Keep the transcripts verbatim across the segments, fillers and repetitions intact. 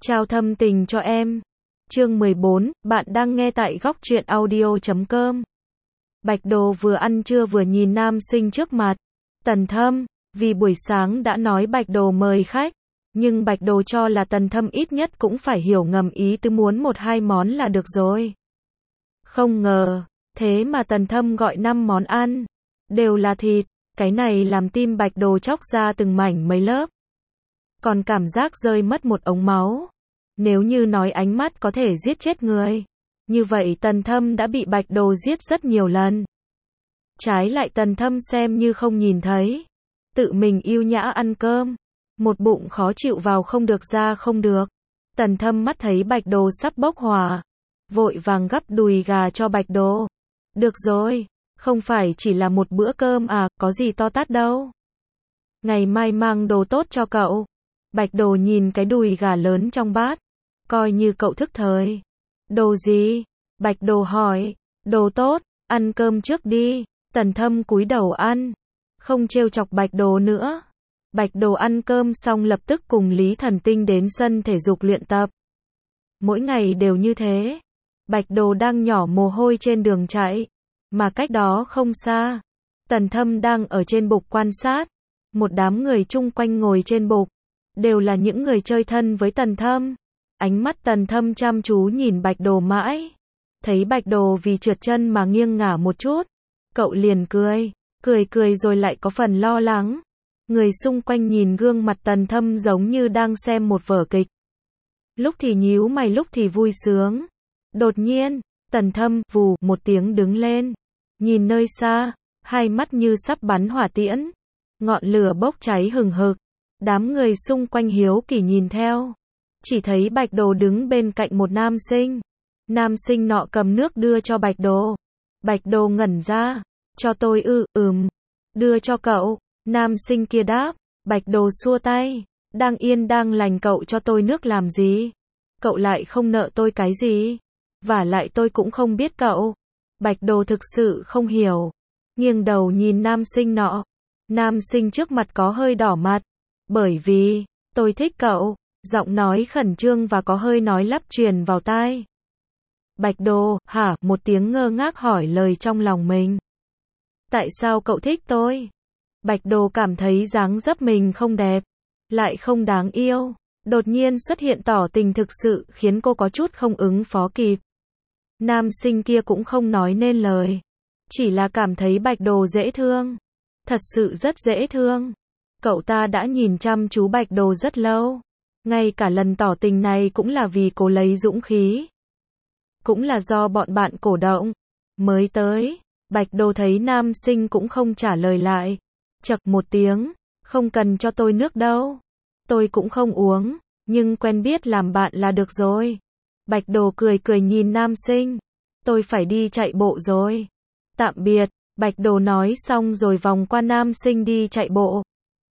Trao thâm tình cho em. Chương mười bốn, bạn đang nghe tại góc truyện audio chấm com. Bạch Đồ vừa ăn trưa vừa nhìn nam sinh trước mặt. Tần Thâm, vì buổi sáng đã nói Bạch Đồ mời khách, nhưng Bạch Đồ cho là Tần Thâm ít nhất cũng phải hiểu ngầm ý tứ muốn một hai món là được rồi. Không ngờ, thế mà Tần Thâm gọi năm món ăn, đều là thịt, cái này làm tim Bạch Đồ chóc ra từng mảnh mấy lớp. Còn cảm giác rơi mất một ống máu. Nếu như nói ánh mắt có thể giết chết người, như vậy Tần Thâm đã bị Bạch Đồ giết rất nhiều lần. Trái lại Tần Thâm xem như không nhìn thấy, tự mình yêu nhã ăn cơm, một bụng khó chịu vào không được ra không được. Tần Thâm mắt thấy Bạch Đồ sắp bốc hỏa, vội vàng gắp đùi gà cho Bạch Đồ. Được rồi, không phải chỉ là một bữa cơm à, có gì to tát đâu. Ngày mai mang đồ tốt cho cậu. Bạch Đồ nhìn cái đùi gà lớn trong bát, coi như cậu thức thời. Đồ gì? Bạch Đồ hỏi. Đồ tốt, ăn cơm trước đi. Tần Thâm cúi đầu ăn, không trêu chọc Bạch Đồ nữa. Bạch Đồ ăn cơm xong lập tức cùng Lý Thần Tinh đến sân thể dục luyện tập. Mỗi ngày đều như thế. Bạch Đồ đang nhỏ mồ hôi trên đường chạy, mà cách đó không xa, Tần Thâm đang ở trên bục quan sát. Một đám người chung quanh ngồi trên bục, đều là những người chơi thân với Tần Thâm. Ánh mắt Tần Thâm chăm chú nhìn Bạch Đồ mãi. Thấy Bạch Đồ vì trượt chân mà nghiêng ngả một chút, cậu liền cười, cười cười rồi lại có phần lo lắng. Người xung quanh nhìn gương mặt Tần Thâm giống như đang xem một vở kịch. Lúc thì nhíu mày lúc thì vui sướng. Đột nhiên, Tần Thâm vù một tiếng đứng lên, nhìn nơi xa, hai mắt như sắp bắn hỏa tiễn, ngọn lửa bốc cháy hừng hực. Đám người xung quanh hiếu kỳ nhìn theo, chỉ thấy Bạch Đồ đứng bên cạnh một nam sinh. Nam sinh nọ cầm nước đưa cho Bạch Đồ. Bạch Đồ ngẩn ra, cho tôi ư, ừm, đưa cho cậu. Nam sinh kia đáp. Bạch Đồ xua tay, đang yên đang lành cậu cho tôi nước làm gì? Cậu lại không nợ tôi cái gì? Vả lại tôi cũng không biết cậu. Bạch Đồ thực sự không hiểu, nghiêng đầu nhìn nam sinh nọ. Nam sinh trước mặt có hơi đỏ mặt, bởi vì, tôi thích cậu. Giọng nói khẩn trương và có hơi nói lắp truyền vào tai. Bạch Đồ, hả, một tiếng ngơ ngác hỏi lời trong lòng mình. Tại sao cậu thích tôi? Bạch Đồ cảm thấy dáng dấp mình không đẹp, lại không đáng yêu. Đột nhiên xuất hiện tỏ tình thực sự khiến cô có chút không ứng phó kịp. Nam sinh kia cũng không nói nên lời, chỉ là cảm thấy Bạch Đồ dễ thương. Thật sự rất dễ thương. Cậu ta đã nhìn chăm chú Bạch Đồ rất lâu. Ngay cả lần tỏ tình này cũng là vì cố lấy dũng khí. Cũng là do bọn bạn cổ động. Mới tới, Bạch Đồ thấy nam sinh cũng không trả lời lại. Chậc một tiếng, không cần cho tôi nước đâu. Tôi cũng không uống, nhưng quen biết làm bạn là được rồi. Bạch Đồ cười cười nhìn nam sinh. Tôi phải đi chạy bộ rồi. Tạm biệt, Bạch Đồ nói xong rồi vòng qua nam sinh đi chạy bộ.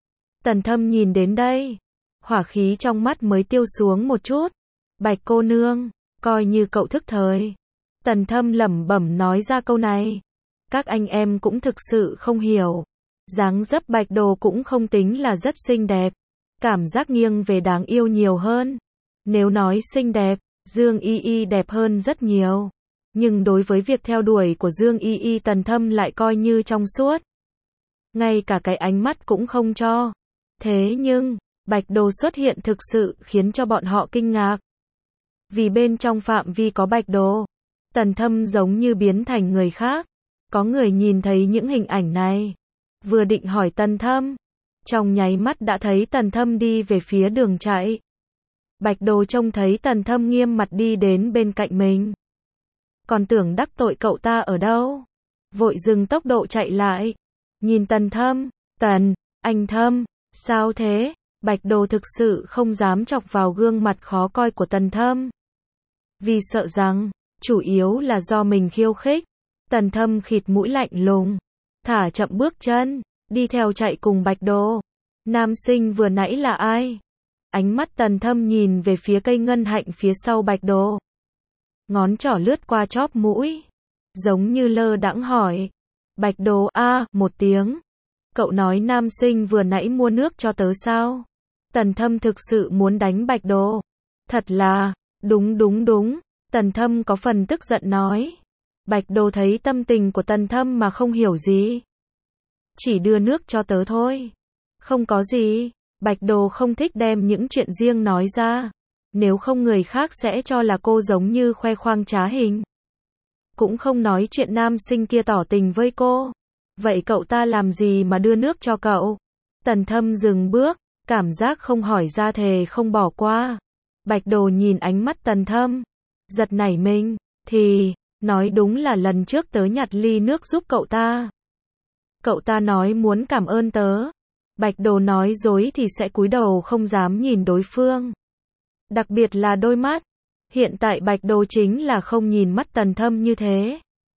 Tần Thâm nhìn đến đây, hỏa khí trong mắt mới tiêu xuống một chút. Bạch cô nương, coi như cậu thức thời. Tần Thâm lẩm bẩm nói ra câu này. Các anh em cũng thực sự không hiểu. Dáng dấp Bạch Đồ cũng không tính là rất xinh đẹp. Cảm giác nghiêng về đáng yêu nhiều hơn. Nếu nói xinh đẹp, Dương Y Y đẹp hơn rất nhiều. Nhưng đối với việc theo đuổi của Dương Y Y Tần Thâm lại coi như trong suốt. Ngay cả cái ánh mắt cũng không cho. Thế nhưng, Bạch Đồ xuất hiện thực sự khiến cho bọn họ kinh ngạc. Vì bên trong phạm vi có Bạch Đồ, Tần Thâm giống như biến thành người khác. Có người nhìn thấy những hình ảnh này, vừa định hỏi Tần Thâm, trong nháy mắt đã thấy Tần Thâm đi về phía đường chạy. Bạch Đồ trông thấy Tần Thâm nghiêm mặt đi đến bên cạnh mình, còn tưởng đắc tội cậu ta ở đâu, vội dừng tốc độ chạy lại, nhìn Tần Thâm. Tần, anh Thâm, sao thế? Bạch Đồ thực sự không dám chọc vào gương mặt khó coi của Tần Thâm, vì sợ rằng, chủ yếu là do mình khiêu khích. Tần Thâm khịt mũi lạnh lùng, thả chậm bước chân, đi theo chạy cùng Bạch Đồ. Nam sinh vừa nãy là ai? Ánh mắt Tần Thâm nhìn về phía cây ngân hạnh phía sau Bạch Đồ. Ngón trỏ lướt qua chóp mũi, giống như lơ đãng hỏi. Bạch Đồ a một tiếng. Cậu nói nam sinh vừa nãy mua nước cho tớ sao? Tần Thâm thực sự muốn đánh Bạch Đồ. Thật là, đúng đúng đúng, Tần Thâm có phần tức giận nói. Bạch Đồ thấy tâm tình của Tần Thâm mà không hiểu gì. Chỉ đưa nước cho tớ thôi. Không có gì, Bạch Đồ không thích đem những chuyện riêng nói ra. Nếu không người khác sẽ cho là cô giống như khoe khoang trá hình. Cũng không nói chuyện nam sinh kia tỏ tình với cô. Vậy cậu ta làm gì mà đưa nước cho cậu? Tần Thâm dừng bước, cảm giác không hỏi ra thề không bỏ qua. Bạch Đồ nhìn ánh mắt Tần Thâm, giật nảy mình, thì, nói đúng là lần trước tớ nhặt ly nước giúp cậu ta. Cậu ta nói muốn cảm ơn tớ. Bạch Đồ nói dối thì sẽ cúi đầu không dám nhìn đối phương. Đặc biệt là đôi mắt. Hiện tại Bạch Đồ chính là không nhìn mắt Tần Thâm như thế.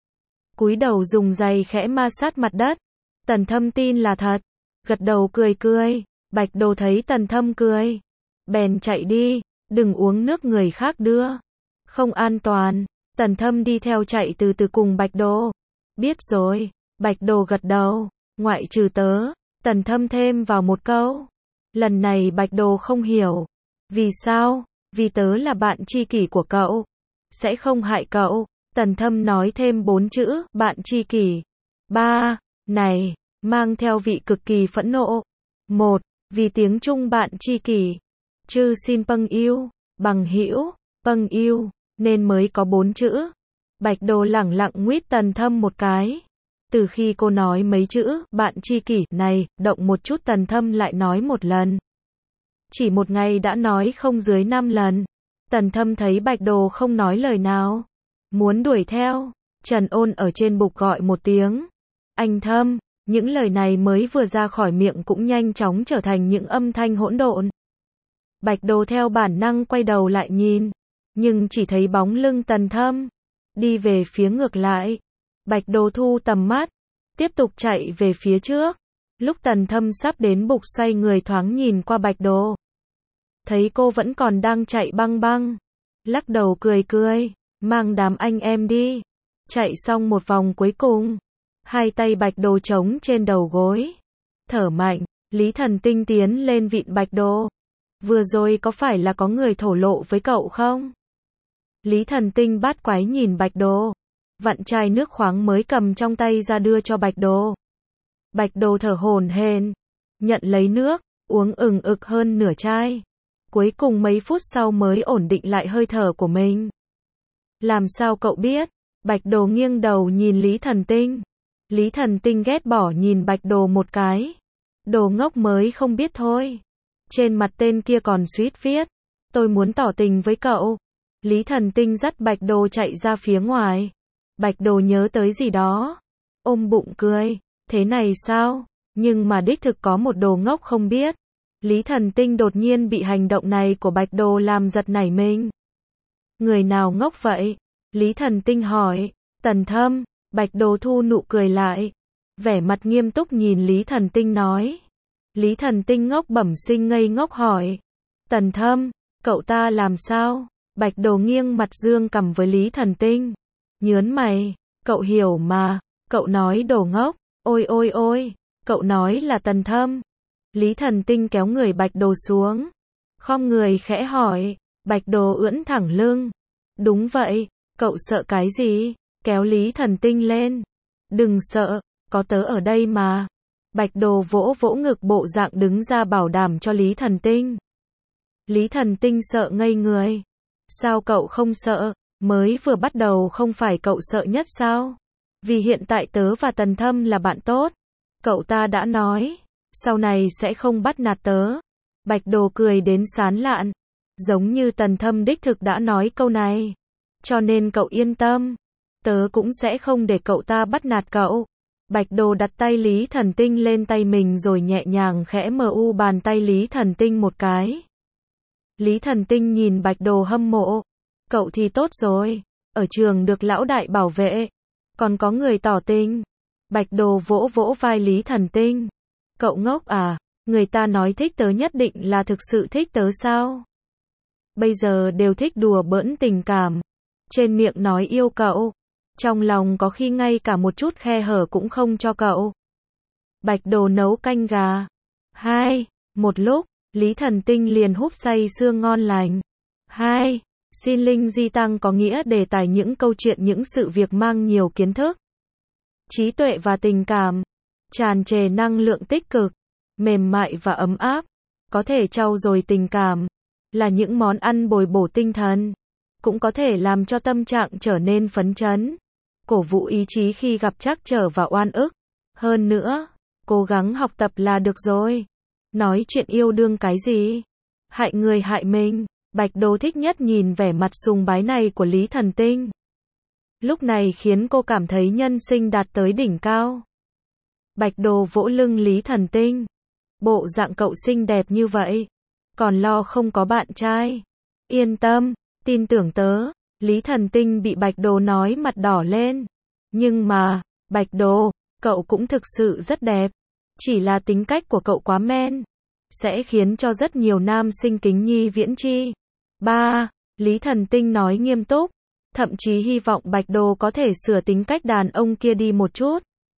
Cúi đầu dùng giày khẽ ma sát mặt đất. Tần Thâm tin là thật. Gật đầu cười cười. Bạch Đồ thấy Tần Thâm cười. Bèn chạy đi. Đừng uống nước người khác đưa. Không an toàn. Tần Thâm đi theo chạy từ từ cùng Bạch Đồ. Biết rồi. Bạch Đồ gật đầu. Ngoại trừ tớ. Tần Thâm thêm vào một câu. Lần này Bạch Đồ không hiểu. Vì sao? Vì tớ là bạn tri kỷ của cậu. Sẽ không hại cậu. Tần Thâm nói thêm bốn chữ, bạn tri kỷ. Ba, này, mang theo vị cực kỳ phẫn nộ. Một, vì tiếng Trung bạn tri kỷ. Chư xin pâng yêu, bằng hữu, pâng yêu, nên mới có bốn chữ. Bạch Đồ lẳng lặng nguyết Tần Thâm một cái. Từ khi cô nói mấy chữ, bạn tri kỷ, này, động một chút Tần Thâm lại nói một lần. Chỉ một ngày đã nói không dưới năm lần. Tần Thâm thấy Bạch Đồ không nói lời nào. Muốn đuổi theo. Trần Ôn ở trên bục gọi một tiếng. Anh Thâm, những lời này mới vừa ra khỏi miệng cũng nhanh chóng trở thành những âm thanh hỗn độn. Bạch Đồ theo bản năng quay đầu lại nhìn. Nhưng chỉ thấy bóng lưng Tần Thâm. Đi về phía ngược lại. Bạch Đồ thu tầm mắt. Tiếp tục chạy về phía trước. Lúc Tần Thâm sắp đến bục xoay người thoáng nhìn qua Bạch Đồ. Thấy cô vẫn còn đang chạy băng băng. Lắc đầu cười cười. Mang đám anh em đi. Chạy xong một vòng cuối cùng. Hai tay Bạch Đồ trống trên đầu gối. Thở mạnh. Lý Thần Tinh tiến lên vịn Bạch Đồ. Vừa rồi có phải là có người thổ lộ với cậu không? Lý Thần Tinh bát quái nhìn Bạch Đồ. Vặn chai nước khoáng mới cầm trong tay ra đưa cho Bạch Đồ. Bạch Đồ thở hổn hển. Nhận lấy nước. Uống ừng ực hơn nửa chai. Cuối cùng mấy phút sau mới ổn định lại hơi thở của mình. Làm sao cậu biết? Bạch Đồ nghiêng đầu nhìn Lý Thần Tinh. Lý Thần Tinh ghét bỏ nhìn Bạch Đồ một cái. Đồ ngốc mới không biết thôi. Trên mặt tên kia còn suýt viết. Tôi muốn tỏ tình với cậu. Lý Thần Tinh dắt Bạch Đồ chạy ra phía ngoài. Bạch Đồ nhớ tới gì đó. Ôm bụng cười. Thế này sao? Nhưng mà đích thực có một đồ ngốc không biết. Lý Thần Tinh đột nhiên bị hành động này của Bạch Đồ làm giật nảy mình. Người nào ngốc vậy? Lý Thần Tinh hỏi. Tần Thâm. Bạch Đồ thu nụ cười lại. Vẻ mặt nghiêm túc nhìn Lý Thần Tinh nói. Lý Thần Tinh ngốc bẩm sinh ngây ngốc hỏi. Tần Thâm, cậu ta làm sao? Bạch Đồ nghiêng mặt dương cằm với Lý Thần Tinh. Nhớn mày. Cậu hiểu mà. Cậu nói đồ ngốc. Ôi ôi ôi. Cậu nói là Tần Thâm. Lý Thần Tinh kéo người Bạch Đồ xuống. Khom người khẽ hỏi. Bạch Đồ ưỡn thẳng lưng. Đúng vậy. Cậu sợ cái gì? Kéo Lý Thần Tinh lên. Đừng sợ. Có tớ ở đây mà. Bạch Đồ vỗ vỗ ngực bộ dạng đứng ra bảo đảm cho Lý Thần Tinh. Lý Thần Tinh sợ ngây người. Sao cậu không sợ? Mới vừa bắt đầu không phải cậu sợ nhất sao? Vì hiện tại tớ và Tần Thâm là bạn tốt. Cậu ta đã nói. Sau này sẽ không bắt nạt tớ. Bạch Đồ cười đến sán lạn. Giống như Tần Thâm đích thực đã nói câu này. Cho nên cậu yên tâm. Tớ cũng sẽ không để cậu ta bắt nạt cậu. Bạch Đồ đặt tay Lý Thần Tinh lên tay mình rồi nhẹ nhàng khẽ mờ u bàn tay Lý Thần Tinh một cái. Lý Thần Tinh nhìn Bạch Đồ hâm mộ. Cậu thì tốt rồi. Ở trường được lão đại bảo vệ. Còn có người tỏ tình. Bạch Đồ vỗ vỗ vai Lý Thần Tinh. Cậu ngốc à? Người ta nói thích tớ nhất định là thực sự thích tớ sao? Bây giờ đều thích đùa bỡn tình cảm. Trên miệng nói yêu cậu. Trong lòng có khi ngay cả một chút khe hở cũng không cho cậu. Bạch Đồ nấu canh gà. Hai. Một lúc, Lý Thần Tinh liền húp say sưa ngon lành. hai. Xin linh di tăng có nghĩa đề tài những câu chuyện những sự việc mang nhiều kiến thức, trí tuệ và tình cảm, tràn trề năng lượng tích cực, mềm mại và ấm áp, có thể trau dồi tình cảm, là những món ăn bồi bổ tinh thần, cũng có thể làm cho tâm trạng trở nên phấn chấn, cổ vũ ý chí khi gặp trắc trở và oan ức. Hơn nữa, cố gắng học tập là được rồi. Nói chuyện yêu đương cái gì? Hại người hại mình. Bạch Đồ thích nhất nhìn vẻ mặt sùng bái này của Lý Thần Tinh. Lúc này khiến cô cảm thấy nhân sinh đạt tới đỉnh cao. Bạch Đồ vỗ lưng Lý Thần Tinh. Bộ dạng cậu xinh đẹp như vậy, còn lo không có bạn trai. Yên tâm, tin tưởng tớ. Lý Thần Tinh bị Bạch Đồ nói mặt đỏ lên. Nhưng mà, Bạch Đồ, cậu cũng thực sự rất đẹp. Chỉ là tính cách của cậu quá men, sẽ khiến cho rất nhiều nam sinh kính nhi viễn chi. ba. Lý Thần Tinh nói nghiêm túc, thậm chí hy vọng Bạch Đồ có thể sửa tính cách đàn ông kia đi một chút.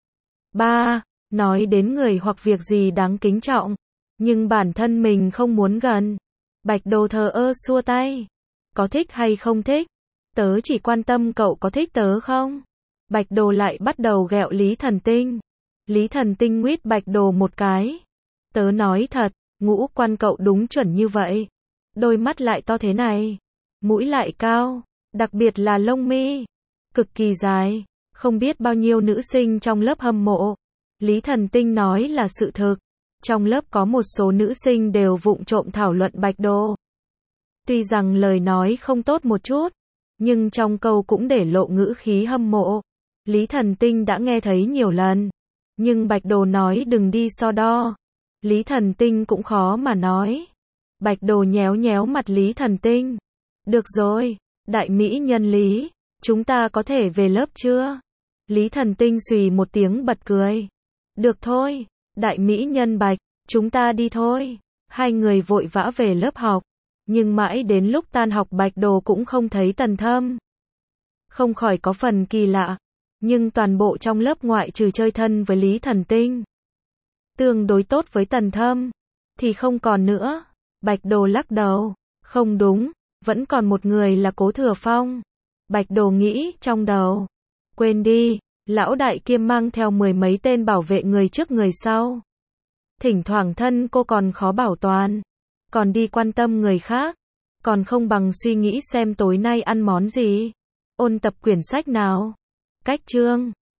ba. Nói đến người hoặc việc gì đáng kính trọng, nhưng bản thân mình không muốn gần. Bạch Đồ thờ ơ xua tay. Có thích hay không thích? Tớ chỉ quan tâm cậu có thích tớ không? Bạch Đồ lại bắt đầu ghẹo Lý Thần Tinh. Lý Thần Tinh nguyết Bạch Đồ một cái. Tớ nói thật, ngũ quan cậu đúng chuẩn như vậy. Đôi mắt lại to thế này, mũi lại cao, đặc biệt là lông mi, cực kỳ dài, không biết bao nhiêu nữ sinh trong lớp hâm mộ. Lý Thần Tinh nói là sự thực. Trong lớp có một số nữ sinh đều vụng trộm thảo luận Bạch Đồ. Tuy rằng lời nói không tốt một chút, nhưng trong câu cũng để lộ ngữ khí hâm mộ. Lý Thần Tinh đã nghe thấy nhiều lần, nhưng Bạch Đồ nói đừng đi so đo. Lý Thần Tinh cũng khó mà nói. Bạch Đồ nhéo nhéo mặt Lý Thần Tinh. Được rồi, đại mỹ nhân Lý, chúng ta có thể về lớp chưa? Lý Thần Tinh xùy một tiếng bật cười. Được thôi, đại mỹ nhân Bạch, chúng ta đi thôi. Hai người vội vã về lớp học, nhưng mãi đến lúc tan học Bạch Đồ cũng không thấy Tần Thâm. Không khỏi có phần kỳ lạ, nhưng toàn bộ trong lớp ngoại trừ chơi thân với Lý Thần Tinh, tương đối tốt với Tần Thâm, thì không còn nữa. Bạch Đồ lắc đầu, không đúng, vẫn còn một người là Cố Thừa Phong. Bạch Đồ nghĩ trong đầu, quên đi, lão đại kiêm mang theo mười mấy tên bảo vệ người trước người sau. Thỉnh thoảng thân cô còn khó bảo toàn, còn đi quan tâm người khác, còn không bằng suy nghĩ xem tối nay ăn món gì, ôn tập quyển sách nào. Cách chương